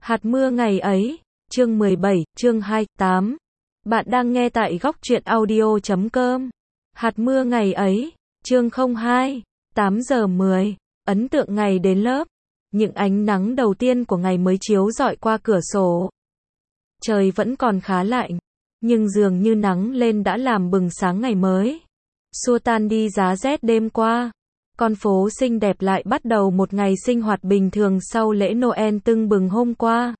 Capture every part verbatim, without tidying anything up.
Hạt mưa ngày ấy, chương mười bảy, chương hai, tám. Bạn đang nghe tại góc truyện audio chấm com. Hạt mưa ngày ấy, chương không hai, tám giờ mười. Ấn tượng ngày đến lớp. Những ánh nắng đầu tiên của ngày mới chiếu rọi qua cửa sổ. Trời vẫn còn khá lạnh, nhưng dường như nắng lên đã làm bừng sáng ngày mới. Xua tan đi giá rét đêm qua. Con phố xinh đẹp lại bắt đầu một ngày sinh hoạt bình thường sau lễ Noel tưng bừng hôm qua.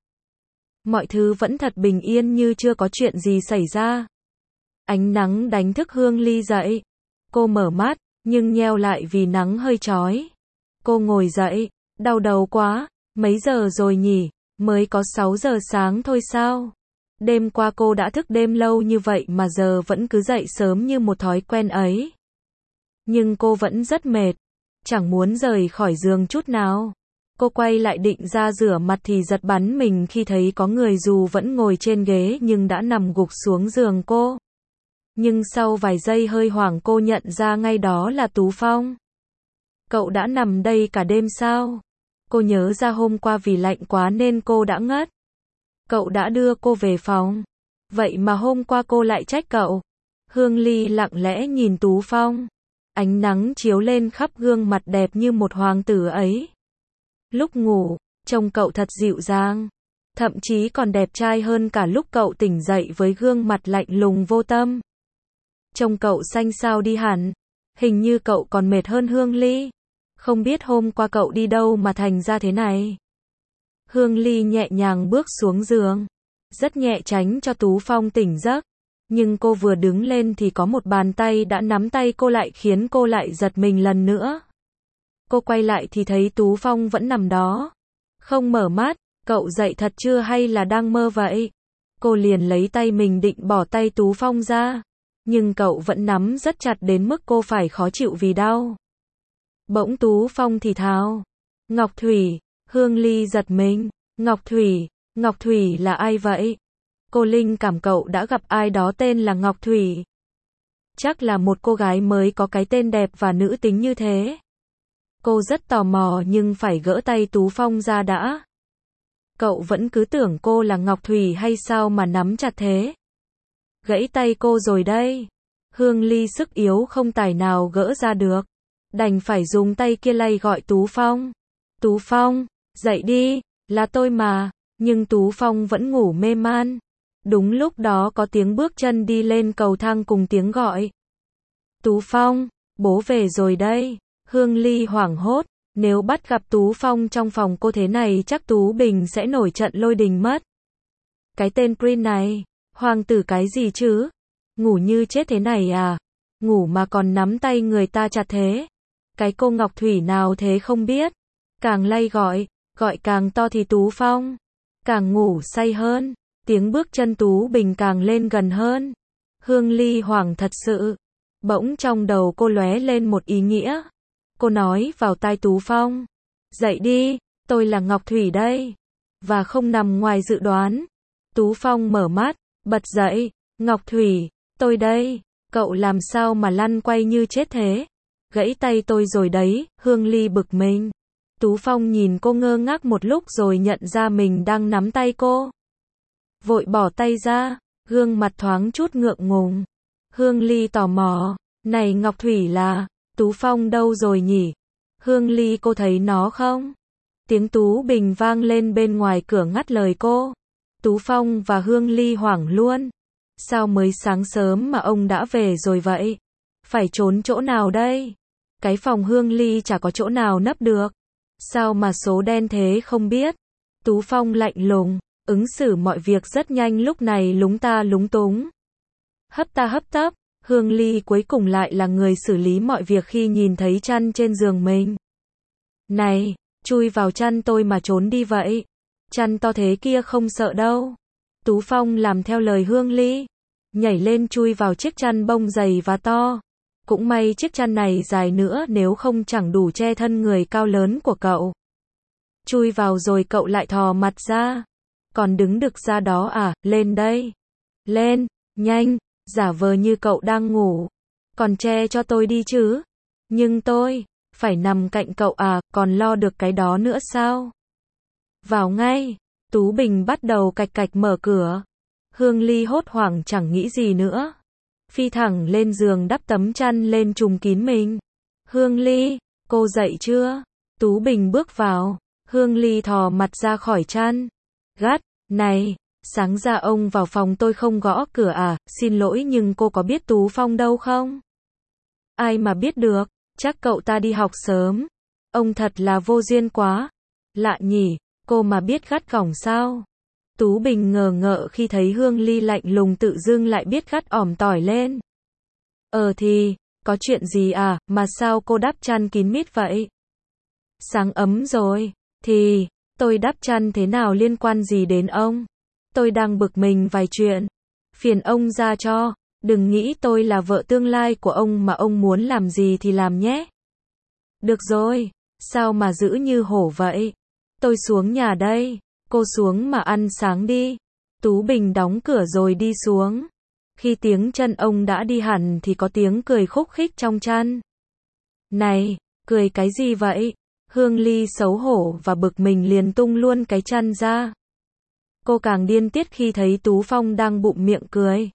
Mọi thứ vẫn thật bình yên như chưa có chuyện gì xảy ra. Ánh nắng đánh thức Hương Ly dậy. Cô mở mắt, nhưng nheo lại vì nắng hơi chói. Cô ngồi dậy, đau đầu quá, mấy giờ rồi nhỉ, mới có sáu giờ sáng thôi sao? Đêm qua cô đã thức đêm lâu như vậy mà giờ vẫn cứ dậy sớm như một thói quen ấy. Nhưng cô vẫn rất mệt, chẳng muốn rời khỏi giường chút nào. Cô quay lại định ra rửa mặt thì giật bắn mình khi thấy có người dù vẫn ngồi trên ghế nhưng đã nằm gục xuống giường cô. Nhưng sau vài giây hơi hoảng cô nhận ra ngay đó là Tú Phong. Cậu đã nằm đây cả đêm sao? Cô nhớ ra hôm qua vì lạnh quá nên cô đã ngất. Cậu đã đưa cô về phòng. Vậy mà hôm qua cô lại trách cậu. Hương Ly lặng lẽ nhìn Tú Phong. Ánh nắng chiếu lên khắp gương mặt đẹp như một hoàng tử ấy. Lúc ngủ, trông cậu thật dịu dàng. Thậm chí còn đẹp trai hơn cả lúc cậu tỉnh dậy với gương mặt lạnh lùng vô tâm. Trông cậu xanh xao đi hẳn. Hình như cậu còn mệt hơn Hương Ly. Không biết hôm qua cậu đi đâu mà thành ra thế này. Hương Ly nhẹ nhàng bước xuống giường. Rất nhẹ tránh cho Tú Phong tỉnh giấc. Nhưng cô vừa đứng lên thì có một bàn tay đã nắm tay cô lại khiến cô lại giật mình lần nữa. Cô quay lại thì thấy Tú Phong vẫn nằm đó. Không mở mắt, cậu dậy thật chưa hay là đang mơ vậy? Cô liền lấy tay mình định bỏ tay Tú Phong ra. Nhưng cậu vẫn nắm rất chặt đến mức cô phải khó chịu vì đau. Bỗng Tú Phong thì thào. Ngọc Thủy, Hương Ly giật mình. Ngọc Thủy, Ngọc Thủy là ai vậy? Cô linh cảm cậu đã gặp ai đó tên là Ngọc Thủy. Chắc là một cô gái mới có cái tên đẹp và nữ tính như thế. Cô rất tò mò nhưng phải gỡ tay Tú Phong ra đã. Cậu vẫn cứ tưởng cô là Ngọc Thủy hay sao mà nắm chặt thế? Gãy tay cô rồi đây. Hương Ly sức yếu không tài nào gỡ ra được. Đành phải dùng tay kia lay gọi Tú Phong. Tú Phong, dậy đi, là tôi mà. Nhưng Tú Phong vẫn ngủ mê man. Đúng lúc đó có tiếng bước chân đi lên cầu thang cùng tiếng gọi. Tú Phong, bố về rồi đây. Hương Ly hoảng hốt. Nếu bắt gặp Tú Phong trong phòng cô thế này chắc Tú Bình sẽ nổi trận lôi đình mất. Cái tên Prince này, hoàng tử cái gì chứ? Ngủ như chết thế này à? Ngủ mà còn nắm tay người ta chặt thế. Cái cô Ngọc Thủy nào thế không biết. Càng lay gọi, gọi càng to thì Tú Phong càng ngủ say hơn. Tiếng bước chân Tú Bình càng lên gần hơn. Hương Ly hoảng thật sự. Bỗng trong đầu cô lóe lên một ý nghĩa. Cô nói vào tai Tú Phong. Dậy đi, tôi là Ngọc Thủy đây. Và không nằm ngoài dự đoán. Tú Phong mở mắt, bật dậy. Ngọc Thủy, tôi đây. Cậu làm sao mà lăn quay như chết thế? Gãy tay tôi rồi đấy. Hương Ly bực mình. Tú Phong nhìn cô ngơ ngác một lúc rồi nhận ra mình đang nắm tay cô. Vội bỏ tay ra, gương mặt thoáng chút ngượng ngùng. Hương Ly tò mò. Này Ngọc Thủy là, Tú Phong đâu rồi nhỉ? Hương Ly cô thấy nó không? Tiếng Tú Bình vang lên bên ngoài cửa ngắt lời cô. Tú Phong và Hương Ly hoảng luôn. Sao mới sáng sớm mà ông đã về rồi vậy? Phải trốn chỗ nào đây? Cái phòng Hương Ly chả có chỗ nào nấp được. Sao mà số đen thế không biết? Tú Phong lạnh lùng, ứng xử mọi việc rất nhanh lúc này lúng ta lúng túng. Hấp ta hấp tấp, Hương Ly cuối cùng lại là người xử lý mọi việc khi nhìn thấy chăn trên giường mình. Này, chui vào chăn tôi mà trốn đi vậy. Chăn to thế kia không sợ đâu. Tú Phong làm theo lời Hương Ly. Nhảy lên chui vào chiếc chăn bông dày và to. Cũng may chiếc chăn này dài nữa nếu không chẳng đủ che thân người cao lớn của cậu. Chui vào rồi cậu lại thò mặt ra. Còn đứng đực ra đó à, lên đây. Lên, nhanh, giả vờ như cậu đang ngủ. Còn che cho tôi đi chứ. Nhưng tôi, phải nằm cạnh cậu à, còn lo được cái đó nữa sao? Vào ngay. Tú Bình bắt đầu cạch cạch mở cửa. Hương Ly hốt hoảng chẳng nghĩ gì nữa. Phi thẳng lên giường đắp tấm chăn lên trùm kín mình. Hương Ly, cô dậy chưa? Tú Bình bước vào. Hương Ly thò mặt ra khỏi chăn. Gắt, này, sáng ra ông vào phòng tôi không gõ cửa à, xin lỗi nhưng cô có biết Tú Phong đâu không? Ai mà biết được, chắc cậu ta đi học sớm. Ông thật là vô duyên quá. Lạ nhỉ, cô mà biết gắt gỏng sao? Tú Bình ngờ ngợ khi thấy Hương Ly lạnh lùng tự dưng lại biết gắt ỏm tỏi lên. Ờ thì, có chuyện gì à, mà sao cô đắp chăn kín mít vậy? Sáng ấm rồi, thì, tôi đắp chăn thế nào liên quan gì đến ông? Tôi đang bực mình vài chuyện. Phiền ông ra cho, đừng nghĩ tôi là vợ tương lai của ông mà ông muốn làm gì thì làm nhé. Được rồi, sao mà giữ như hổ vậy? Tôi xuống nhà đây, cô xuống mà ăn sáng đi. Tú Bình đóng cửa rồi đi xuống. Khi tiếng chân ông đã đi hẳn thì có tiếng cười khúc khích trong chăn. Này, cười cái gì vậy? Hương Ly xấu hổ và bực mình liền tung luôn cái chăn ra. Cô càng điên tiết khi thấy Tú Phong đang bụng miệng cười.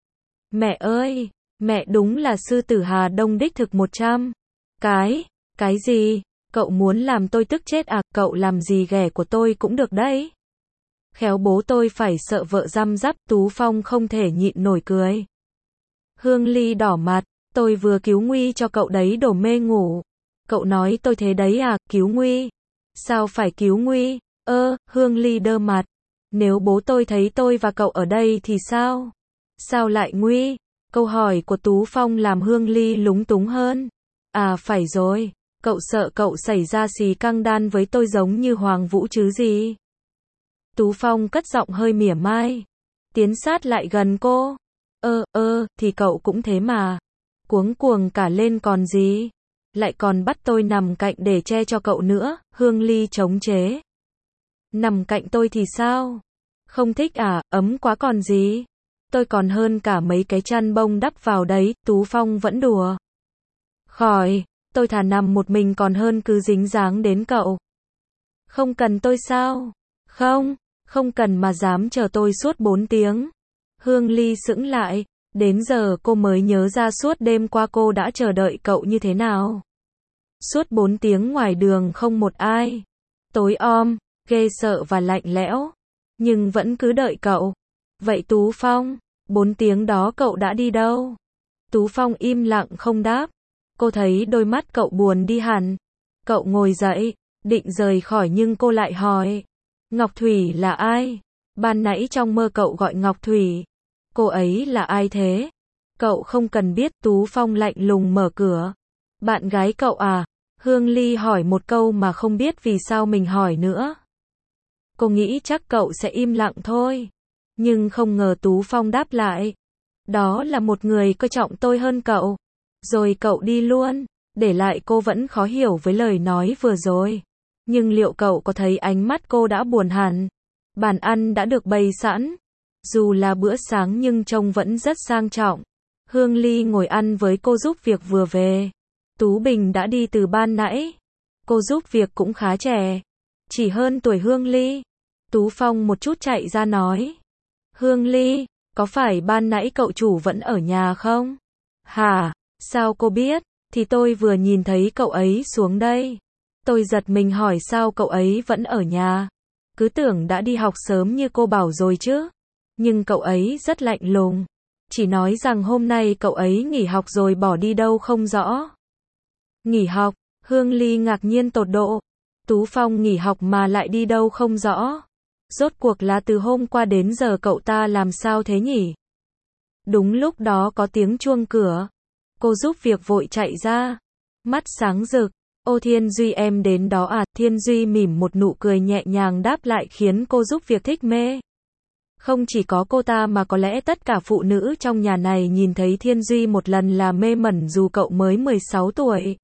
Mẹ ơi, mẹ đúng là sư tử Hà Đông đích thực một trăm. Cái, cái gì? Cậu muốn làm tôi tức chết à? Cậu làm gì ghẻ của tôi cũng được đấy. Khéo bố tôi phải sợ vợ răm rắp. Tú Phong không thể nhịn nổi cười. Hương Ly đỏ mặt, tôi vừa cứu nguy cho cậu đấy đổ mê ngủ. Cậu nói tôi thế đấy à? Cứu nguy? Sao phải cứu nguy? Ơ, Hương Ly đơ mặt. Nếu bố tôi thấy tôi và cậu ở đây thì sao? Sao lại nguy? Câu hỏi của Tú Phong làm Hương Ly lúng túng hơn. À phải rồi, cậu sợ cậu xảy ra xì căng đan với tôi giống như Hoàng Vũ chứ gì? Tú Phong cất giọng hơi mỉa mai. Tiến sát lại gần cô. Ơ, ơ, thì cậu cũng thế mà. Cuống cuồng cả lên còn gì? Lại còn bắt tôi nằm cạnh để che cho cậu nữa, Hương Ly chống chế. Nằm cạnh tôi thì sao? Không thích à, ấm quá còn gì? Tôi còn hơn cả mấy cái chăn bông đắp vào đấy, Tú Phong vẫn đùa. Khỏi, tôi thà nằm một mình còn hơn cứ dính dáng đến cậu. Không cần tôi sao? Không, không cần mà dám chờ tôi suốt bốn tiếng. Hương Ly sững lại, đến giờ cô mới nhớ ra suốt đêm qua cô đã chờ đợi cậu như thế nào. Suốt bốn tiếng ngoài đường không một ai. Tối om, ghê sợ và lạnh lẽo. Nhưng vẫn cứ đợi cậu. Vậy Tú Phong, bốn tiếng đó cậu đã đi đâu? Tú Phong im lặng không đáp. Cô thấy đôi mắt cậu buồn đi hẳn. Cậu ngồi dậy, định rời khỏi nhưng cô lại hỏi. Ngọc Thủy là ai? Ban nãy trong mơ cậu gọi Ngọc Thủy. Cô ấy là ai thế? Cậu không cần biết. Tú Phong lạnh lùng mở cửa. Bạn gái cậu à? Hương Ly hỏi một câu mà không biết vì sao mình hỏi nữa. Cô nghĩ chắc cậu sẽ im lặng thôi. Nhưng không ngờ Tú Phong đáp lại. Đó là một người coi trọng tôi hơn cậu. Rồi cậu đi luôn. Để lại cô vẫn khó hiểu với lời nói vừa rồi. Nhưng liệu cậu có thấy ánh mắt cô đã buồn hẳn? Bàn ăn đã được bày sẵn. Dù là bữa sáng nhưng trông vẫn rất sang trọng. Hương Ly ngồi ăn với cô giúp việc vừa về. Tú Bình đã đi từ ban nãy. Cô giúp việc cũng khá trẻ. Chỉ hơn tuổi Hương Ly. Tú Phong một chút chạy ra nói. Hương Ly, có phải ban nãy cậu chủ vẫn ở nhà không? Hả? Sao cô biết? Thì tôi vừa nhìn thấy cậu ấy xuống đây. Tôi giật mình hỏi sao cậu ấy vẫn ở nhà. Cứ tưởng đã đi học sớm như cô bảo rồi chứ. Nhưng cậu ấy rất lạnh lùng. Chỉ nói rằng hôm nay cậu ấy nghỉ học rồi bỏ đi đâu không rõ. Nghỉ học? Hương Ly ngạc nhiên tột độ. Tú Phong nghỉ học mà lại đi đâu không rõ. Rốt cuộc là từ hôm qua đến giờ cậu ta làm sao thế nhỉ? Đúng lúc đó có tiếng chuông cửa. Cô giúp việc vội chạy ra. Mắt sáng rực. Ô Thiên Duy em đến đó à? Thiên Duy mỉm một nụ cười nhẹ nhàng đáp lại khiến cô giúp việc thích mê. Không chỉ có cô ta mà có lẽ tất cả phụ nữ trong nhà này nhìn thấy Thiên Duy một lần là mê mẩn dù cậu mới mười sáu tuổi.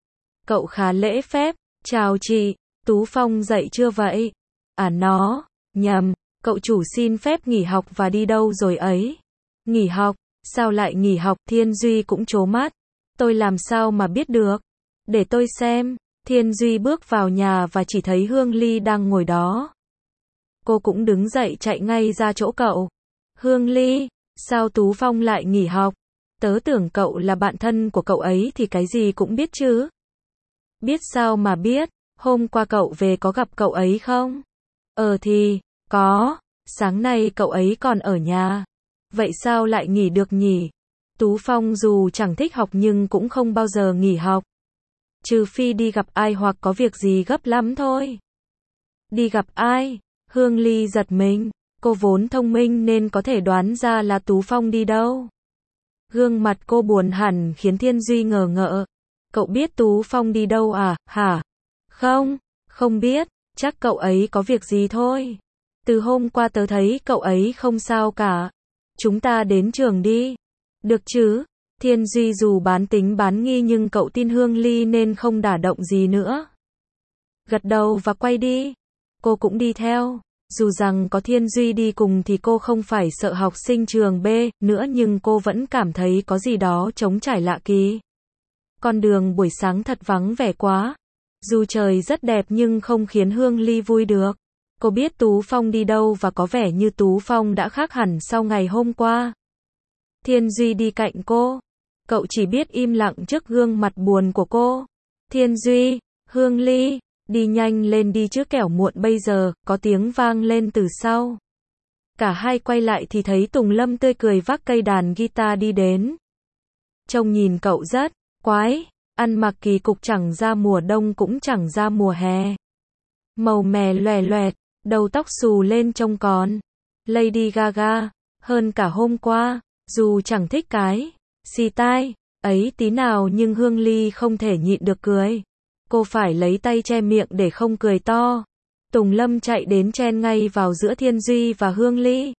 Cậu khá lễ phép. Chào chị, Tú Phong dậy chưa vậy? À nó, nhầm, cậu chủ xin phép nghỉ học và đi đâu rồi ấy? Nghỉ học? Sao lại nghỉ học? Thiên Duy cũng trố mắt. Tôi làm sao mà biết được? Để tôi xem. Thiên Duy bước vào nhà và chỉ thấy Hương Ly đang ngồi đó. Cô cũng đứng dậy chạy ngay ra chỗ cậu. Hương Ly, sao Tú Phong lại nghỉ học? Tớ tưởng cậu là bạn thân của cậu ấy thì cái gì cũng biết chứ. Biết sao mà biết, hôm qua cậu về có gặp cậu ấy không? Ờ thì, có, sáng nay cậu ấy còn ở nhà. Vậy sao lại nghỉ được nhỉ? Tú Phong dù chẳng thích học nhưng cũng không bao giờ nghỉ học. Trừ phi đi gặp ai hoặc có việc gì gấp lắm thôi. Đi gặp ai? Hương Ly giật mình, cô vốn thông minh nên có thể đoán ra là Tú Phong đi đâu. Gương mặt cô buồn hẳn khiến Thiên Duy ngờ ngợ. Cậu biết Tú Phong đi đâu à, hả? Không, không biết, chắc cậu ấy có việc gì thôi. Từ hôm qua tớ thấy cậu ấy không sao cả. Chúng ta đến trường đi. Được chứ? Thiên Duy dù bán tính bán nghi nhưng cậu tin Hương Ly nên không đả động gì nữa. Gật đầu và quay đi. Cô cũng đi theo. Dù rằng có Thiên Duy đi cùng thì cô không phải sợ học sinh trường B nữa nhưng cô vẫn cảm thấy có gì đó trống trải lạ kỳ. Con đường buổi sáng thật vắng vẻ quá. Dù trời rất đẹp nhưng không khiến Hương Ly vui được. Cô biết Tú Phong đi đâu và có vẻ như Tú Phong đã khác hẳn sau ngày hôm qua. Thiên Duy đi cạnh cô. Cậu chỉ biết im lặng trước gương mặt buồn của cô. Thiên Duy, Hương Ly, đi nhanh lên đi chứ kẻo muộn bây giờ, có tiếng vang lên từ sau. Cả hai quay lại thì thấy Tùng Lâm tươi cười vác cây đàn guitar đi đến. Trông nhìn cậu rất quái, ăn mặc kỳ cục chẳng ra mùa đông cũng chẳng ra mùa hè. Màu mè loè loẹt, đầu tóc xù lên trông còn Lady Gaga, hơn cả hôm qua, dù chẳng thích cái xì tai ấy tí nào nhưng Hương Ly không thể nhịn được cười. Cô phải lấy tay che miệng để không cười to. Tùng Lâm chạy đến chen ngay vào giữa Thiên Duy và Hương Ly.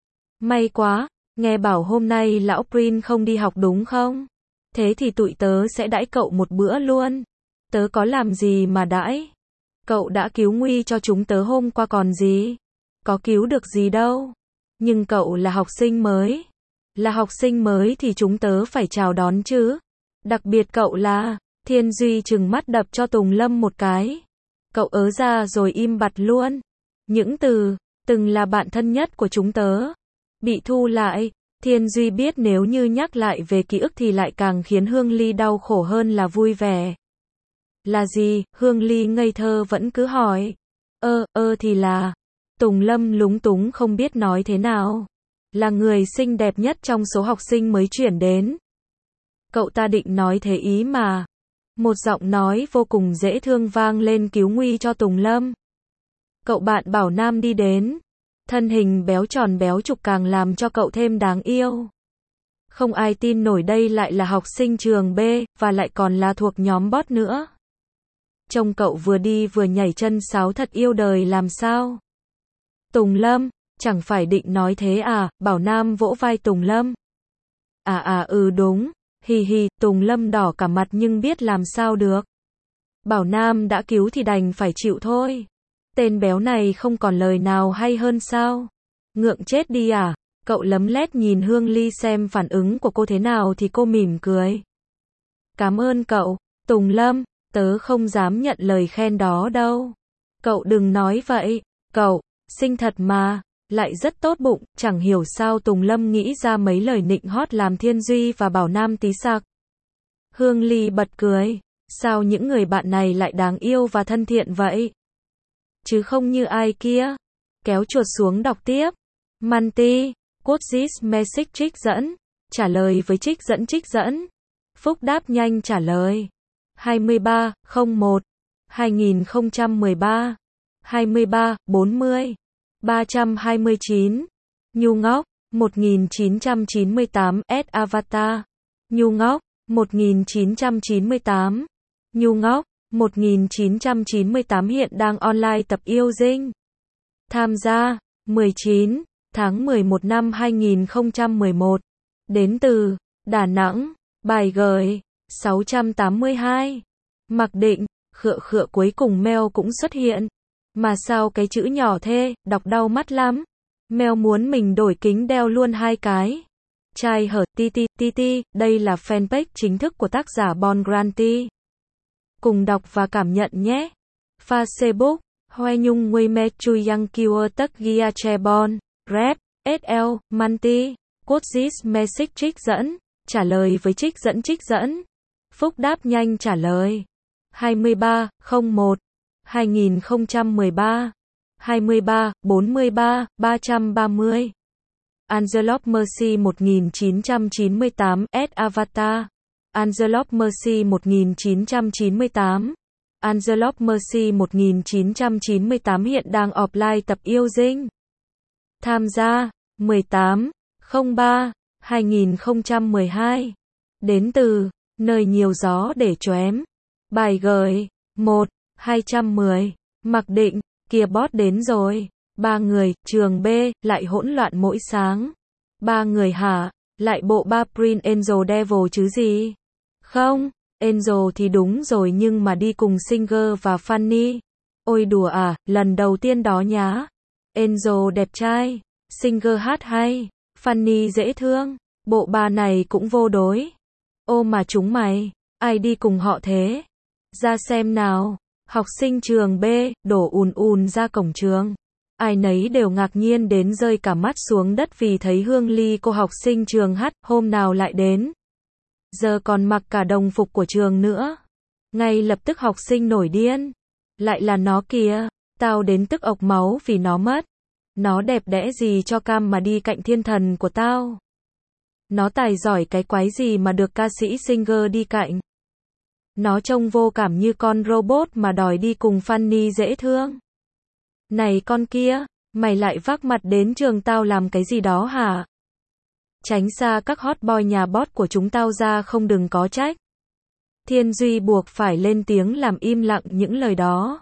May quá, nghe bảo hôm nay lão Prin không đi học đúng không? Thế thì tụi tớ sẽ đãi cậu một bữa luôn. Tớ có làm gì mà đãi? Cậu đã cứu nguy cho chúng tớ hôm qua còn gì? Có cứu được gì đâu. Nhưng cậu là học sinh mới. Là học sinh mới thì chúng tớ phải chào đón chứ. Đặc biệt cậu là... Thiên Duy trừng mắt đập cho Tùng Lâm một cái. Cậu ớ ra rồi im bặt luôn. Những từ, từng là bạn thân nhất của chúng tớ. Bị thu lại. Thiên Duy biết nếu như nhắc lại về ký ức thì lại càng khiến Hương Ly đau khổ hơn là vui vẻ. Là gì? Hương Ly ngây thơ vẫn cứ hỏi. Ơ, ơ thì là... Tùng Lâm lúng túng không biết nói thế nào. Là người xinh đẹp nhất trong số học sinh mới chuyển đến. Cậu ta định nói thế ý mà. Một giọng nói vô cùng dễ thương vang lên cứu nguy cho Tùng Lâm. Cậu bạn Bảo Nam đi đến. Thân hình béo tròn béo trục càng làm cho cậu thêm đáng yêu. Không ai tin nổi đây lại là học sinh trường B, và lại còn là thuộc nhóm bot nữa. Trông cậu vừa đi vừa nhảy chân sáo thật yêu đời làm sao. Tùng Lâm, chẳng phải định nói thế à, Bảo Nam vỗ vai Tùng Lâm. À à ừ đúng. Hì hì, Tùng Lâm đỏ cả mặt nhưng biết làm sao được. Bảo Nam đã cứu thì đành phải chịu thôi. Tên béo này không còn lời nào hay hơn sao? Ngượng chết đi à? Cậu lấm lét nhìn Hương Ly xem phản ứng của cô thế nào thì cô mỉm cười. Cảm ơn cậu, Tùng Lâm, tớ không dám nhận lời khen đó đâu. Cậu đừng nói vậy, cậu, xinh thật mà. Lại rất tốt bụng, chẳng hiểu sao Tùng Lâm nghĩ ra mấy lời nịnh hót làm Thiên Duy và Bảo Nam tí sặc. Hương Ly bật cười, sao những người bạn này lại đáng yêu và thân thiện vậy? Chứ không như ai kia. Kéo chuột xuống đọc tiếp. Monty, quote this message trích dẫn. Trả lời với trích dẫn trích dẫn. Phúc đáp nhanh trả lời. hai mươi ba không một hai nghìn không trăm mười ba hai mươi ba bốn mươi ba trăm hai mươi chín. Nhu ngốc, một nghìn chín trăm chín mươi tám, S Avatar. Nhu ngốc, một nghìn chín trăm chín mươi tám. Nhu ngốc, một nghìn chín trăm chín mươi tám hiện đang online tập yêu dinh. Tham gia, mười chín tháng mười một năm hai nghìn không trăm mười một. Đến từ, Đà Nẵng. Bài gửi, sáu trăm tám mươi hai. Mặc định, khựa khựa cuối cùng mail cũng xuất hiện. Mà sao cái chữ nhỏ thế, đọc đau mắt lắm. Mèo muốn mình đổi kính đeo luôn hai cái. Trai hở ti ti ti ti, đây là fanpage chính thức của tác giả Bon Granti. Cùng đọc và cảm nhận nhé. Facebook, Hoe Nhung Nguy Me Chui Yang Kiwa Tất Gia Chebon, Rep, ét lờ, Manti, Quote this message trích dẫn, trả lời với trích dẫn trích dẫn. Phúc đáp nhanh trả lời. hai mươi ba, không một, hai nghìn không trăm mười ba, hai mươi ba, bốn mươi ba, ba trăm ba mươi. Angelop Mercy một nghìn chín trăm chín mươi tám, S Avatar. Angelop Mercy một nghìn chín trăm chín mươi tám. Angelop Mercy một nghìn chín trăm chín mươi tám hiện đang offline tập yêu dinh. Tham gia, mười tám, không ba, hai nghìn không trăm mười hai. Đến từ, nơi nhiều gió để chóem. Bài gợi, một, hai trăm mười. Mặc định, kìa boss đến rồi. Ba người, trường B, lại hỗn loạn mỗi sáng. Ba người hả? Lại bộ ba Prince Angel Devil chứ gì? Không, Angel thì đúng rồi nhưng mà đi cùng Singer và Fanny. Ôi đùa à, lần đầu tiên đó nhá. Angel đẹp trai, Singer hát hay, Fanny dễ thương. Bộ ba này cũng vô đối. Ô mà chúng mày, ai đi cùng họ thế? Ra xem nào. Học sinh trường B, đổ ùn ùn ra cổng trường. Ai nấy đều ngạc nhiên đến rơi cả mắt xuống đất vì thấy Hương Ly cô học sinh trường H, hôm nào lại đến. Giờ còn mặc cả đồng phục của trường nữa. Ngay lập tức học sinh nổi điên. Lại là nó kìa, tao đến tức ộc máu vì nó mất. Nó đẹp đẽ gì cho cam mà đi cạnh thiên thần của tao. Nó tài giỏi cái quái gì mà được ca sĩ Singer đi cạnh. Nó trông vô cảm như con robot mà đòi đi cùng Fanny dễ thương. Này con kia, mày lại vác mặt đến trường tao làm cái gì đó hả? Tránh xa các hot boy nhà boss của chúng tao ra không đừng có trách. Thiên Duy buộc phải lên tiếng làm im lặng những lời đó.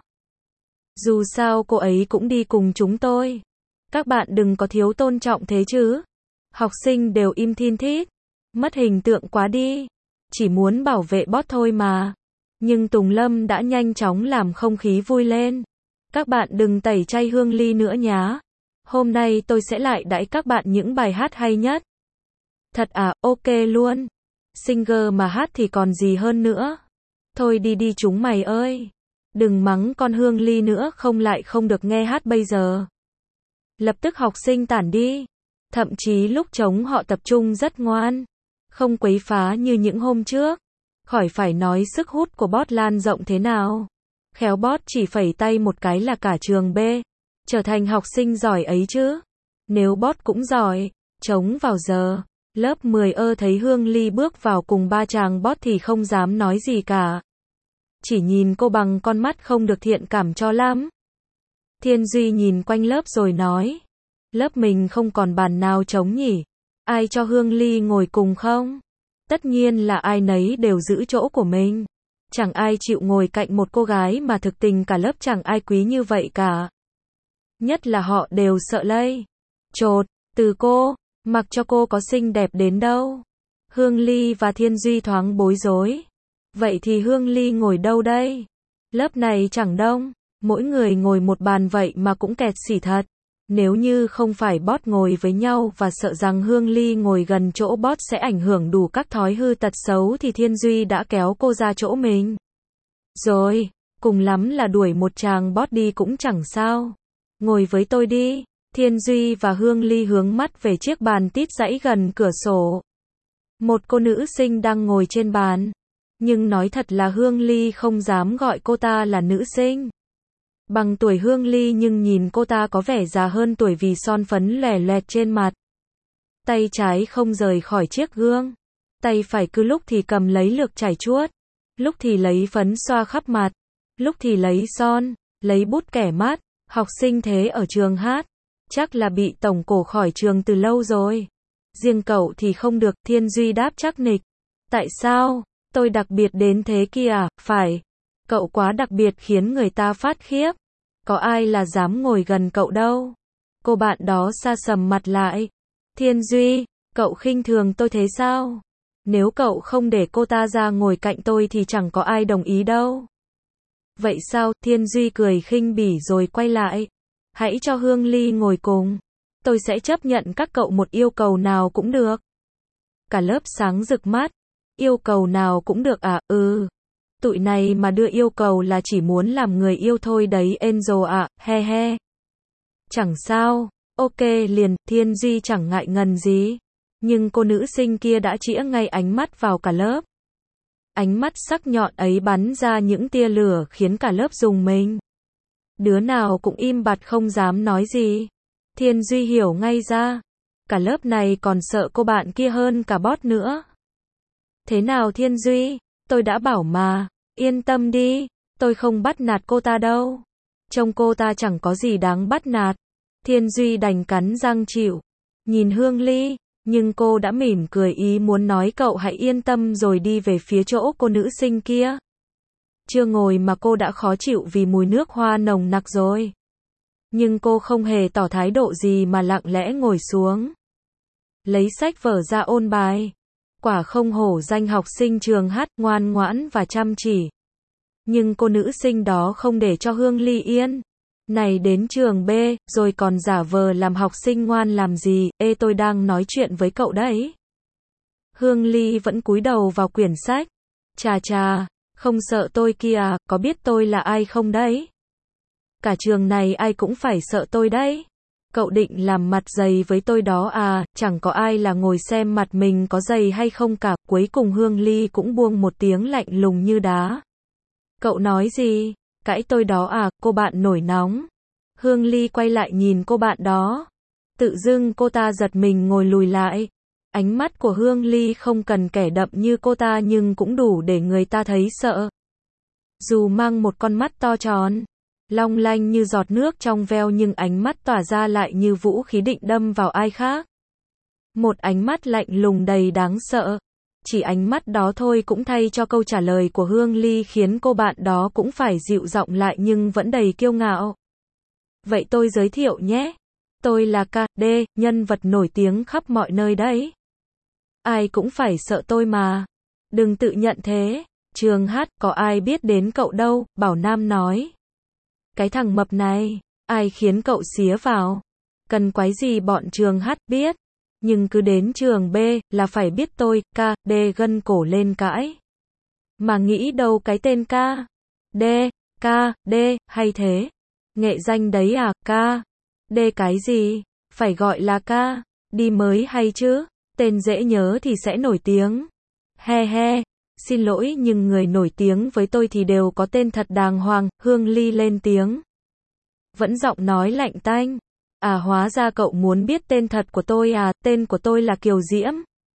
Dù sao cô ấy cũng đi cùng chúng tôi. Các bạn đừng có thiếu tôn trọng thế chứ. Học sinh đều im thin thít. Mất hình tượng quá đi. Chỉ muốn bảo vệ boss thôi mà. Nhưng Tùng Lâm đã nhanh chóng làm không khí vui lên. Các bạn đừng tẩy chay Hương Ly nữa nhá. Hôm nay tôi sẽ lại đãi các bạn những bài hát hay nhất. Thật à, ok luôn. Singer mà hát thì còn gì hơn nữa. Thôi đi đi chúng mày ơi. Đừng mắng con Hương Ly nữa không lại không được nghe hát bây giờ. Lập tức học sinh tản đi. Thậm chí lúc trống họ tập trung rất ngoan. Không quấy phá như những hôm trước. Khỏi phải nói sức hút của boss lan rộng thế nào. Khéo boss chỉ phẩy tay một cái là cả trường B. Trở thành học sinh giỏi ấy chứ. Nếu boss cũng giỏi. Trống vào giờ. Lớp mười ơ thấy Hương Ly bước vào cùng ba chàng boss thì không dám nói gì cả. Chỉ nhìn cô bằng con mắt không được thiện cảm cho lắm. Thiên Duy nhìn quanh lớp rồi nói. Lớp mình không còn bàn nào trống nhỉ. Ai cho Hương Ly ngồi cùng không? Tất nhiên là ai nấy đều giữ chỗ của mình. Chẳng ai chịu ngồi cạnh một cô gái mà thực tình cả lớp chẳng ai quý như vậy cả. Nhất là họ đều sợ lây. Chột, từ cô, mặc cho cô có xinh đẹp đến đâu. Hương Ly và Thiên Duy thoáng bối rối. Vậy thì Hương Ly ngồi đâu đây? Lớp này chẳng đông, mỗi người ngồi một bàn vậy mà cũng kẹt xỉ thật. Nếu như không phải boss ngồi với nhau và sợ rằng Hương Ly ngồi gần chỗ boss sẽ ảnh hưởng đủ các thói hư tật xấu thì Thiên Duy đã kéo cô ra chỗ mình. Rồi, cùng lắm là đuổi một chàng boss đi cũng chẳng sao. Ngồi với tôi đi. Thiên Duy và Hương Ly hướng mắt về chiếc bàn tít dãy gần cửa sổ. Một cô nữ sinh đang ngồi trên bàn. Nhưng nói thật là Hương Ly không dám gọi cô ta là nữ sinh. Bằng tuổi Hương Ly nhưng nhìn cô ta có vẻ già hơn tuổi vì son phấn lòe loẹt trên mặt. Tay trái không rời khỏi chiếc gương. Tay phải cứ lúc thì cầm lấy lược chải chuốt. Lúc thì lấy phấn xoa khắp mặt. Lúc thì lấy son, lấy bút kẻ mát. Học sinh thế ở trường hát. Chắc là bị tổng cổ khỏi trường từ lâu rồi. Riêng cậu thì không được, Thiên Duy đáp chắc nịch. Tại sao? Tôi đặc biệt đến thế kia à? Phải. Cậu quá đặc biệt khiến người ta phát khiếp. Có ai là dám ngồi gần cậu đâu. Cô bạn đó sa sầm mặt lại. Thiên Duy, cậu khinh thường tôi thế sao? Nếu cậu không để cô ta ra ngồi cạnh tôi thì chẳng có ai đồng ý đâu. Vậy sao? Thiên Duy cười khinh bỉ rồi quay lại. Hãy cho Hương Ly ngồi cùng. Tôi sẽ chấp nhận các cậu một yêu cầu nào cũng được. Cả lớp sáng rực mắt. Yêu cầu nào cũng được à? Ừ. Tụi này mà đưa yêu cầu là chỉ muốn làm người yêu thôi đấy Angel ạ, he he. Chẳng sao, ok liền, Thiên Duy chẳng ngại ngần gì. Nhưng cô nữ sinh kia đã chĩa ngay ánh mắt vào cả lớp. Ánh mắt sắc nhọn ấy bắn ra những tia lửa khiến cả lớp rùng mình. Đứa nào cũng im bặt không dám nói gì. Thiên Duy hiểu ngay ra. Cả lớp này còn sợ cô bạn kia hơn cả boss nữa. Thế nào Thiên Duy? Tôi đã bảo mà. Yên tâm đi. Tôi không bắt nạt cô ta đâu. Trông cô ta chẳng có gì đáng bắt nạt. Thiên Duy đành cắn răng chịu. Nhìn Hương Ly. Nhưng cô đã mỉm cười ý muốn nói cậu hãy yên tâm rồi đi về phía chỗ cô nữ sinh kia. Chưa ngồi mà cô đã khó chịu vì mùi nước hoa nồng nặc rồi. Nhưng cô không hề tỏ thái độ gì mà lặng lẽ ngồi xuống. Lấy sách vở ra ôn bài. Quả không hổ danh học sinh trường hát, ngoan ngoãn và chăm chỉ. Nhưng cô nữ sinh đó không để cho Hương Ly yên. Này đến trường B, rồi còn giả vờ làm học sinh ngoan làm gì, ê tôi đang nói chuyện với cậu đấy. Hương Ly vẫn cúi đầu vào quyển sách. Chà chà, không sợ tôi kia, có biết tôi là ai không đấy? Cả trường này ai cũng phải sợ tôi đấy. Cậu định làm mặt dày với tôi đó à, chẳng có ai là ngồi xem mặt mình có dày hay không cả. Cuối cùng Hương Ly cũng buông một tiếng lạnh lùng như đá. Cậu nói gì? Cãi tôi đó à, cô bạn nổi nóng. Hương Ly quay lại nhìn cô bạn đó. Tự dưng cô ta giật mình ngồi lùi lại. Ánh mắt của Hương Ly không cần kẻ đậm như cô ta nhưng cũng đủ để người ta thấy sợ. Dù mang một con mắt to tròn, long lanh như giọt nước trong veo nhưng ánh mắt tỏa ra lại như vũ khí định đâm vào ai khác. Một ánh mắt lạnh lùng đầy đáng sợ. Chỉ ánh mắt đó thôi cũng thay cho câu trả lời của Hương Ly khiến cô bạn đó cũng phải dịu giọng lại nhưng vẫn đầy kiêu ngạo. Vậy tôi giới thiệu nhé. Tôi là ca đê, nhân vật nổi tiếng khắp mọi nơi đấy. Ai cũng phải sợ tôi mà. Đừng tự nhận thế. Trường hát, có ai biết đến cậu đâu, Bảo Nam nói. Cái thằng mập này, ai khiến cậu xía vào? Cần quái gì bọn trường hát biết? Nhưng cứ đến trường B, là phải biết tôi, ca đê gân cổ lên cãi. Mà nghĩ đâu cái tên ca đê, ca đê, hay thế? Nghệ danh đấy à, ca đê cái gì? Phải gọi là ca đi mới hay chứ? Tên dễ nhớ thì sẽ nổi tiếng. He he, xin lỗi nhưng người nổi tiếng với tôi thì đều có tên thật đàng hoàng, Hương Ly lên tiếng. Vẫn giọng nói lạnh tanh. À hóa ra cậu muốn biết tên thật của tôi à, tên của tôi là Kiều Diễm.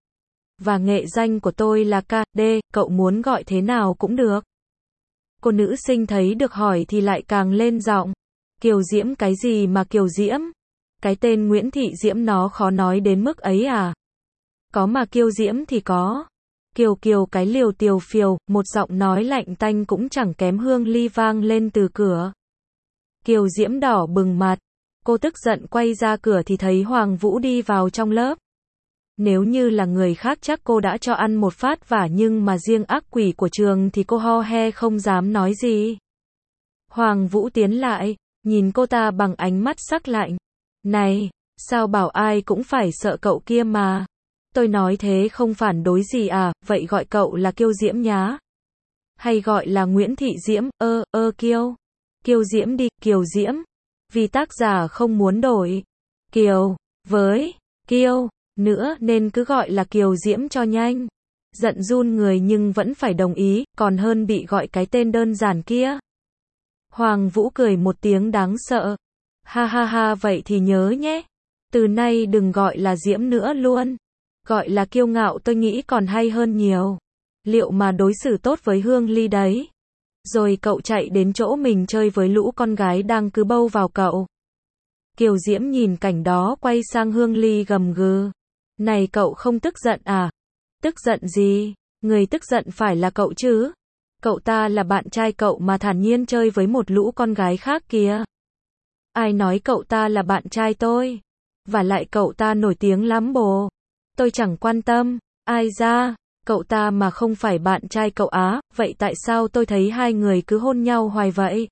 Và nghệ danh của tôi là ca đê, cậu muốn gọi thế nào cũng được. Cô nữ sinh thấy được hỏi thì lại càng lên giọng. Kiều Diễm cái gì mà Kiều Diễm? Cái tên Nguyễn Thị Diễm nó khó nói đến mức ấy à? Có mà Kiều Diễm thì có. Kiều Kiều cái liều tiều phiều, một giọng nói lạnh tanh cũng chẳng kém Hương Ly vang lên từ cửa. Kiều Diễm đỏ bừng mặt. Cô tức giận quay ra cửa thì thấy Hoàng Vũ đi vào trong lớp. Nếu như là người khác chắc cô đã cho ăn một phát vả nhưng mà riêng ác quỷ của trường thì cô ho he không dám nói gì. Hoàng Vũ tiến lại, nhìn cô ta bằng ánh mắt sắc lạnh. Này, sao bảo ai cũng phải sợ cậu kia mà. Tôi nói thế không phản đối gì à, vậy gọi cậu là Kiều Diễm nhá. Hay gọi là Nguyễn Thị Diễm, ơ, ơ Kiều. Kiều Diễm đi, Kiều Diễm. Vì tác giả không muốn đổi Kiều với Kiều nữa nên cứ gọi là Kiều Diễm cho nhanh. Giận run người nhưng vẫn phải đồng ý, còn hơn bị gọi cái tên đơn giản kia. Hoàng Vũ cười một tiếng đáng sợ. Ha ha ha vậy thì nhớ nhé. Từ nay đừng gọi là Diễm nữa luôn. Gọi là Kiêu Ngạo tôi nghĩ còn hay hơn nhiều. Liệu mà đối xử tốt với Hương Ly đấy. Rồi cậu chạy đến chỗ mình chơi với lũ con gái đang cứ bâu vào cậu. Kiều Diễm nhìn cảnh đó quay sang Hương Ly gầm gừ. Này cậu không tức giận à? Tức giận gì? Người tức giận phải là cậu chứ. Cậu ta là bạn trai cậu mà thản nhiên chơi với một lũ con gái khác kìa. Ai nói cậu ta là bạn trai tôi? Và lại cậu ta nổi tiếng lắm bồ. Tôi chẳng quan tâm. Ai ra? Cậu ta mà không phải bạn trai cậu á, vậy tại sao tôi thấy hai người cứ hôn nhau hoài vậy?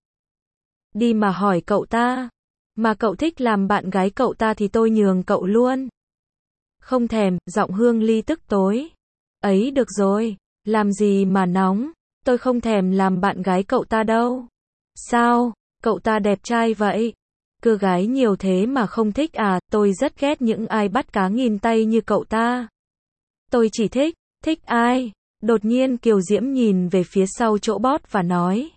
Đi mà hỏi cậu ta. Mà cậu thích làm bạn gái cậu ta thì tôi nhường cậu luôn. Không thèm, giọng Hương Ly tức tối. Ấy được rồi, làm gì mà nóng. Tôi tôi không thèm làm bạn gái cậu ta đâu. Sao, cậu ta đẹp trai vậy? Cưa gái nhiều thế mà không thích à, tôi rất ghét những ai bắt cá nghìn tay như cậu ta. Tôi chỉ thích, thích ai? Đột nhiên Kiều Diễm nhìn về phía sau chỗ bót và nói.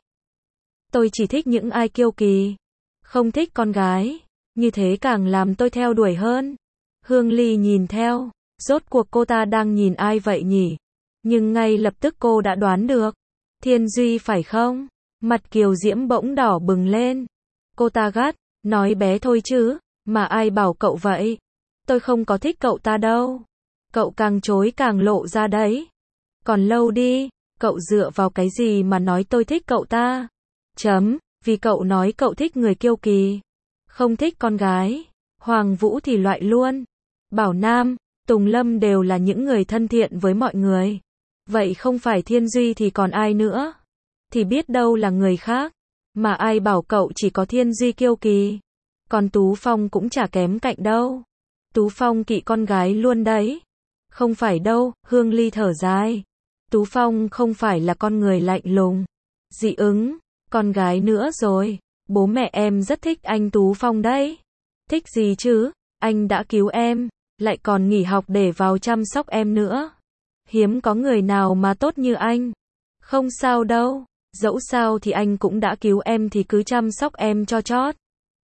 Tôi chỉ thích những ai kiêu kỳ, không thích con gái, như thế càng làm tôi theo đuổi hơn. Hương Ly nhìn theo, rốt cuộc cô ta đang nhìn ai vậy nhỉ? Nhưng ngay lập tức cô đã đoán được. Thiên Duy phải không? Mặt Kiều Diễm bỗng đỏ bừng lên. Cô ta gắt, nói bé thôi chứ, mà ai bảo cậu vậy? Tôi không có thích cậu ta đâu. Cậu càng chối càng lộ ra đấy. Còn lâu đi, cậu dựa vào cái gì mà nói tôi thích cậu ta? Chấm, vì cậu nói cậu thích người kiêu kỳ, không thích con gái. Hoàng Vũ thì loại luôn. Bảo Nam, Tùng Lâm đều là những người thân thiện với mọi người. Vậy không phải Thiên Duy thì còn ai nữa? Thì biết đâu là người khác. Mà ai bảo cậu chỉ có Thiên Duy kiêu kỳ? Còn Tú Phong cũng chả kém cạnh đâu. Tú Phong kỵ con gái luôn đấy. Không phải đâu, Hương Ly thở dài. Tú Phong không phải là con người lạnh lùng, dị ứng, con gái nữa rồi. Bố mẹ em rất thích anh Tú Phong đấy. Thích gì chứ, anh đã cứu em, lại còn nghỉ học để vào chăm sóc em nữa. Hiếm có người nào mà tốt như anh. Không sao đâu, dẫu sao thì anh cũng đã cứu em thì cứ chăm sóc em cho chót.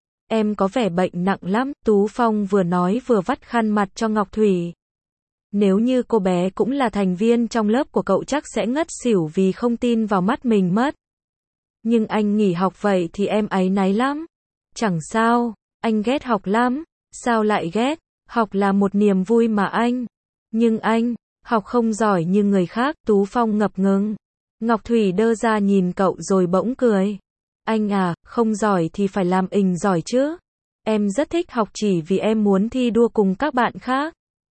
Em có vẻ bệnh nặng lắm, Tú Phong vừa nói vừa vắt khăn mặt cho Ngọc Thủy. Nếu như cô bé cũng là thành viên trong lớp của cậu chắc sẽ ngất xỉu vì không tin vào mắt mình mất. Nhưng anh nghỉ học vậy thì em áy náy lắm. Chẳng sao, anh ghét học lắm. Sao lại ghét? Học là một niềm vui mà anh. Nhưng anh, học không giỏi như người khác. Tú Phong ngập ngừng. Ngọc Thủy đơ ra nhìn cậu rồi bỗng cười. Anh à, không giỏi thì phải làm ình giỏi chứ. Em rất thích học chỉ vì em muốn thi đua cùng các bạn khác.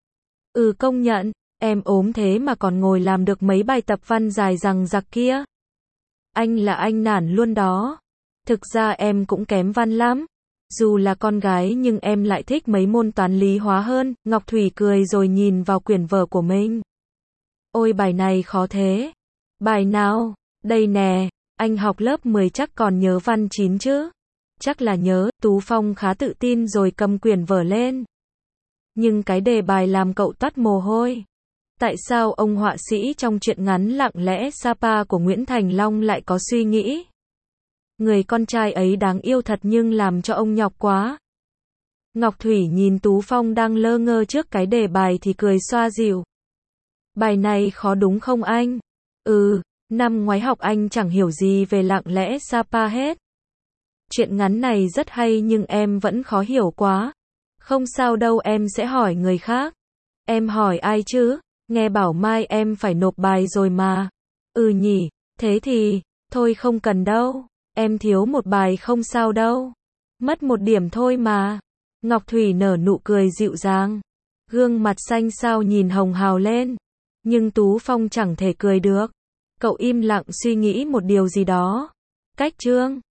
Ừ công nhận, em ốm thế mà còn ngồi làm được mấy bài tập văn dài dằng dặc kia. Anh là anh nản luôn đó. Thực ra em cũng kém văn lắm. Dù là con gái nhưng em lại thích mấy môn toán lý hóa hơn. Ngọc Thủy cười rồi nhìn vào quyển vở của mình. Ôi bài này khó thế. Bài nào? Đây nè, anh học lớp mười chắc còn nhớ văn chín chứ? Chắc là nhớ, Tú Phong khá tự tin rồi cầm quyển vở lên. Nhưng cái đề bài làm cậu toát mồ hôi. Tại sao ông họa sĩ trong truyện ngắn Lặng lẽ Sapa của Nguyễn Thành Long lại có suy nghĩ? Người con trai ấy đáng yêu thật nhưng làm cho ông nhọc quá. Ngọc Thủy nhìn Tú Phong đang lơ ngơ trước cái đề bài thì cười xoa dịu. Bài này khó đúng không anh? Ừ, năm ngoái học anh chẳng hiểu gì về Lặng lẽ Sapa hết. Chuyện ngắn này rất hay nhưng em vẫn khó hiểu quá. Không sao đâu, em sẽ hỏi người khác. Em hỏi ai chứ? Nghe bảo mai em phải nộp bài rồi mà. Ừ nhỉ, thế thì, thôi không cần đâu. Em thiếu một bài không sao đâu. Mất một điểm thôi mà. Ngọc Thủy nở nụ cười dịu dàng. Gương mặt xanh xao nhìn hồng hào lên. Nhưng Tú Phong chẳng thể cười được. Cậu im lặng suy nghĩ một điều gì đó. Cách chương